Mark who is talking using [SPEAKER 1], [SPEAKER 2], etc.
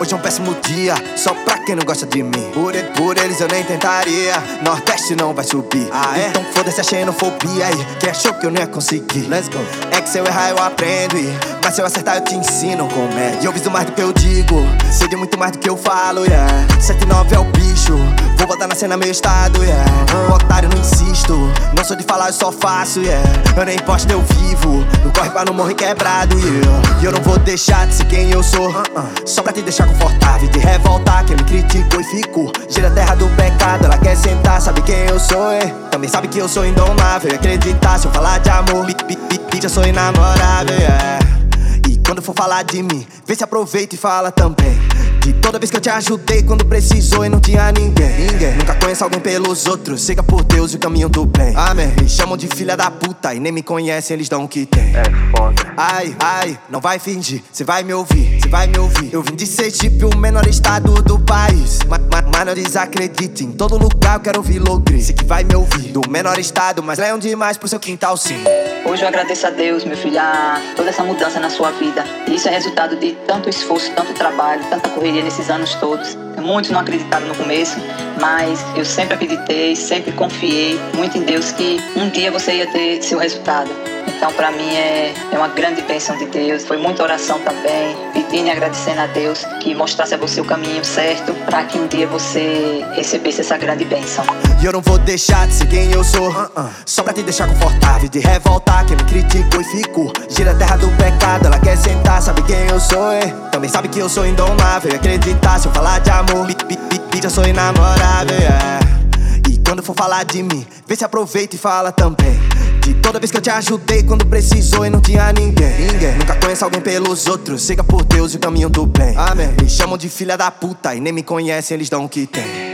[SPEAKER 1] Hoje é um péssimo dia, só pra quem não gosta de mim. Por eles eu nem tentaria, Nordeste não vai subir. Então foda-se a xenofobia aí, que achou que eu não ia conseguir. Let's go. É que se eu errar eu aprendo, mas se eu acertar eu te ensino como é. E eu viso mais do que eu digo, sei de muito mais do que eu falo, yeah. 79 é o bicho, vou botar na cena meu estado, yeah. Otário, não insisto, não sou de falar, eu só faço, yeah. Eu nem posto, eu vivo, não corre pra não morrer quebrado, yeah. E eu não vou deixar de ser quem eu sou, só pra te deixar confortável, de revoltar quem me criticou e ficou. Gira a terra do pecado, ela quer sentar, sabe quem eu sou, também sabe que eu sou indomável. E acreditar se eu falar de amor, eu sou inamorável, yeah. E quando for falar de mim, vê se aproveita e fala também de toda vez que eu te ajudei quando precisou e não tinha ninguém. Nunca conheço alguém pelos outros, siga por Deus e o caminho do bem. Amém. Me chamam de filha da puta e nem me conhecem, eles dão o que tem.
[SPEAKER 2] É foda.
[SPEAKER 1] Ai, não vai fingir, cê vai me ouvir, cê vai me ouvir. Eu vim de Sergipe, o menor estado do país, mas não desacredite, em todo lugar eu quero ouvir Logri. Cê que vai me ouvir, do menor estado, mas leão demais pro seu quintal sim.
[SPEAKER 3] Hoje eu agradeço a Deus, meu filho, a toda essa mudança na sua vida. E isso é resultado de tanto esforço, tanto trabalho, tanta correria nesses anos todos. Muitos não acreditaram no começo, mas eu sempre acreditei, sempre confiei muito em Deus que um dia você ia ter seu resultado. Então pra mim é uma grande bênção de Deus. Foi muita oração também, pedindo e agradecendo a Deus que mostrasse a você o caminho certo, pra que um dia você recebesse essa grande bênção.
[SPEAKER 1] E eu não vou deixar de ser quem eu sou, só pra te deixar confortável, de revoltar quem me criticou e ficou. Gira a terra do pecado, ela quer sentar, sabe quem eu sou, também sabe que eu sou indomável. E acreditar se eu falar de amor, eu sou inamorável, yeah. E quando for falar de mim, vê se aproveita e fala também de toda vez que eu te ajudei quando precisou e não tinha ninguém. Nunca conheço alguém pelos outros, siga por Deus e o caminho do bem. Amém. Me chamam de filha da puta e nem me conhecem, eles dão o que tem.